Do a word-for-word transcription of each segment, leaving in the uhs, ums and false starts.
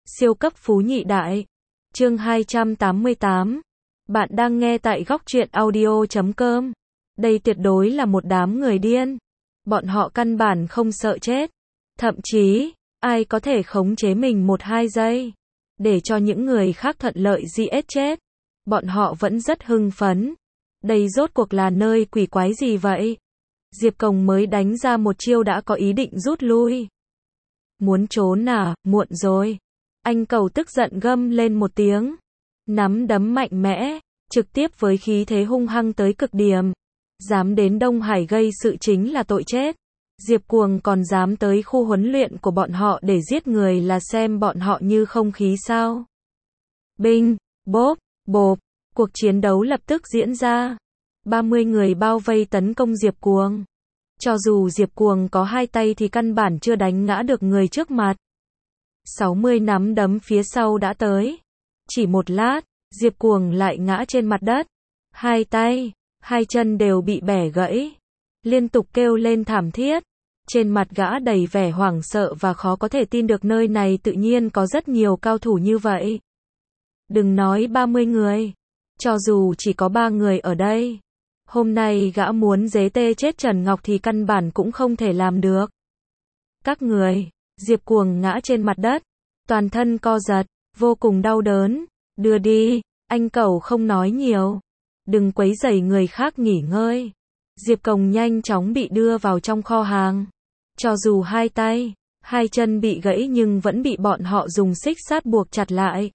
Siêu cấp phú nhị đại. Chương hai trăm tám mươi tám. Bạn đang nghe tại góc truyện audio chấm com. Đây tuyệt đối là một đám người điên. Bọn họ căn bản không sợ chết. Thậm chí, ai có thể khống chế mình một hai giây, để cho những người khác thuận lợi giết chết. Bọn họ vẫn rất hưng phấn. Đây rốt cuộc là nơi quỷ quái gì vậy? Diệp Cồng mới đánh ra một chiêu đã có ý định rút lui. Muốn trốn à, muộn rồi. Anh Cầu tức giận gầm lên một tiếng. Nắm đấm mạnh mẽ, trực tiếp với khí thế hung hăng tới cực điểm. Dám đến Đông Hải gây sự chính là tội chết. Diệp Cuồng còn dám tới khu huấn luyện của bọn họ để giết người là xem bọn họ như không khí sao. Binh, bốp, bộp, cuộc chiến đấu lập tức diễn ra. ba mươi người bao vây tấn công Diệp Cuồng. Cho dù Diệp Cuồng có hai tay thì căn bản chưa đánh ngã được người trước mặt. sáu mươi nắm đấm phía sau đã tới. Chỉ một lát, Diệp Cuồng lại ngã trên mặt đất. Hai tay, hai chân đều bị bẻ gãy. Liên tục kêu lên thảm thiết. Trên mặt gã đầy vẻ hoảng sợ và khó có thể tin được nơi này tự nhiên có rất nhiều cao thủ như vậy. Đừng nói ba mươi người. Cho dù chỉ có ba người ở đây, hôm nay gã muốn giết tê chết Trần Ngọc thì căn bản cũng không thể làm được. Các người, Diệp Cuồng ngã trên mặt đất, toàn thân co giật, vô cùng đau đớn. Đưa đi, anh Cẩu không nói nhiều. Đừng quấy rầy người khác nghỉ ngơi. Diệp Cồng nhanh chóng bị đưa vào trong kho hàng. Cho dù hai tay, hai chân bị gãy nhưng vẫn bị bọn họ dùng xích sắt buộc chặt lại.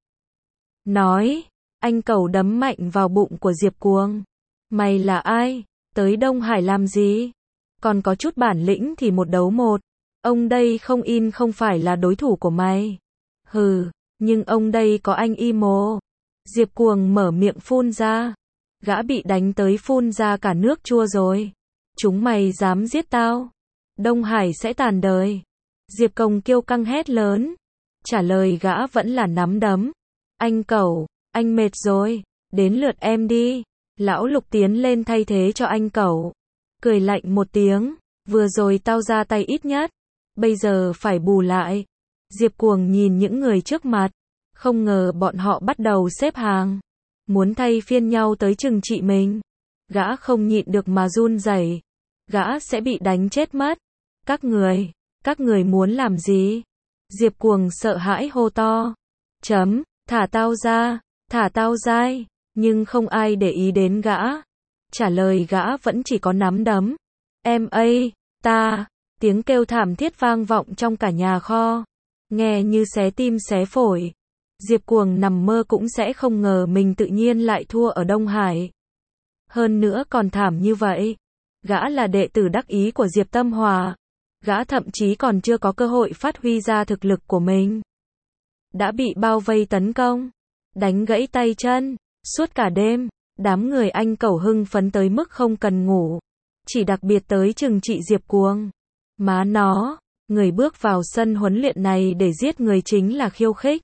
Nói, anh Cẩu đấm mạnh vào bụng của Diệp Cuồng. Mày là ai? Tới Đông Hải làm gì? Còn có chút bản lĩnh thì một đấu một. Ông đây không in không phải là đối thủ của mày. Hừ, nhưng ông đây có anh y mồ. Diệp Cuồng mở miệng phun ra. Gã bị đánh tới phun ra cả nước chua rồi. Chúng mày dám giết tao, Đông Hải sẽ tàn đời. Diệp Cồng kiêu căng hét lớn. Trả lời gã vẫn là nắm đấm. Anh Cẩu, anh mệt rồi, đến lượt em đi. Lão Lục tiến lên thay thế cho anh Cẩu. Cười lạnh một tiếng. Vừa rồi tao ra tay ít nhất, bây giờ phải bù lại. Diệp Cuồng nhìn những người trước mặt. Không ngờ bọn họ bắt đầu xếp hàng. Muốn thay phiên nhau tới trừng trị mình. Gã không nhịn được mà run rẩy. Gã sẽ bị đánh chết mất. Các người, các người muốn làm gì? Diệp Cuồng sợ hãi hô to. Chấm, thả tao ra, thả tao ra. Nhưng không ai để ý đến gã. Trả lời gã vẫn chỉ có nắm đấm. Em ơi, ta, tiếng kêu thảm thiết vang vọng trong cả nhà kho. Nghe như xé tim xé phổi. Diệp Cuồng nằm mơ cũng sẽ không ngờ mình tự nhiên lại thua ở Đông Hải. Hơn nữa còn thảm như vậy. Gã là đệ tử đắc ý của Diệp Tâm Hòa. Gã thậm chí còn chưa có cơ hội phát huy ra thực lực của mình. Đã bị bao vây tấn công. Đánh gãy tay chân. Suốt cả đêm, đám người anh Cẩu hưng phấn tới mức không cần ngủ. Chỉ đặc biệt tới trừng trị Diệp Cuồng. Má nó, người bước vào sân huấn luyện này để giết người chính là khiêu khích.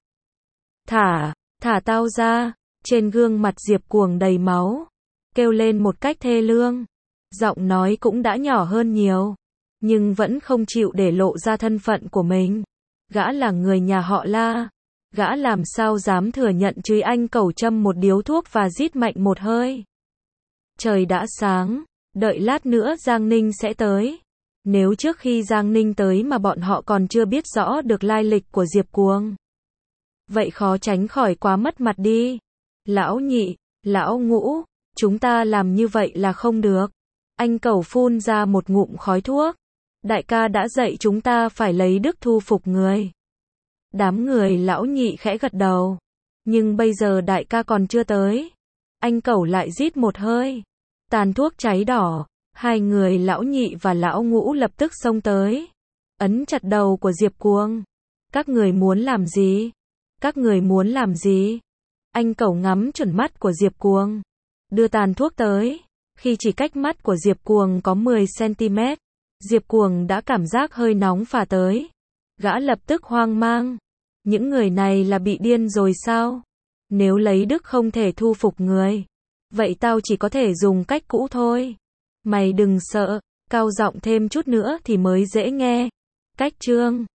Thả, thả tao ra. Trên gương mặt Diệp Cuồng đầy máu. Kêu lên một cách thê lương. Giọng nói cũng đã nhỏ hơn nhiều. Nhưng vẫn không chịu để lộ ra thân phận của mình. Gã là người nhà họ La. Gã làm sao dám thừa nhận chứ anh Cẩu châm một điếu thuốc và rít mạnh một hơi. Trời đã sáng. Đợi lát nữa Giang Ninh sẽ tới. Nếu trước khi Giang Ninh tới mà bọn họ còn chưa biết rõ được lai lịch của Diệp Cuồng, vậy khó tránh khỏi quá mất mặt đi. Lão Nhị, Lão Ngũ, chúng ta làm như vậy là không được. Anh Cẩu phun ra một ngụm khói thuốc. Đại ca đã dạy chúng ta phải lấy đức thu phục người. Đám người Lão Nhị khẽ gật đầu. Nhưng bây giờ đại ca còn chưa tới. Anh Cẩu lại rít một hơi. Tàn thuốc cháy đỏ. Hai người Lão Nhị và Lão Ngũ lập tức xông tới. Ấn chặt đầu của Diệp Cuồng. Các người muốn làm gì? Các người muốn làm gì? Anh Cẩu ngắm chuẩn mắt của Diệp Cuồng. Đưa tàn thuốc tới. Khi chỉ cách mắt của Diệp Cuồng có mười xăng-ti-mét, Diệp Cuồng đã cảm giác hơi nóng phả tới. Gã lập tức hoang mang. Những người này là bị điên rồi sao? Nếu lấy đức không thể thu phục người, vậy tao chỉ có thể dùng cách cũ thôi. Mày đừng sợ, cao giọng thêm chút nữa thì mới dễ nghe. Cách chương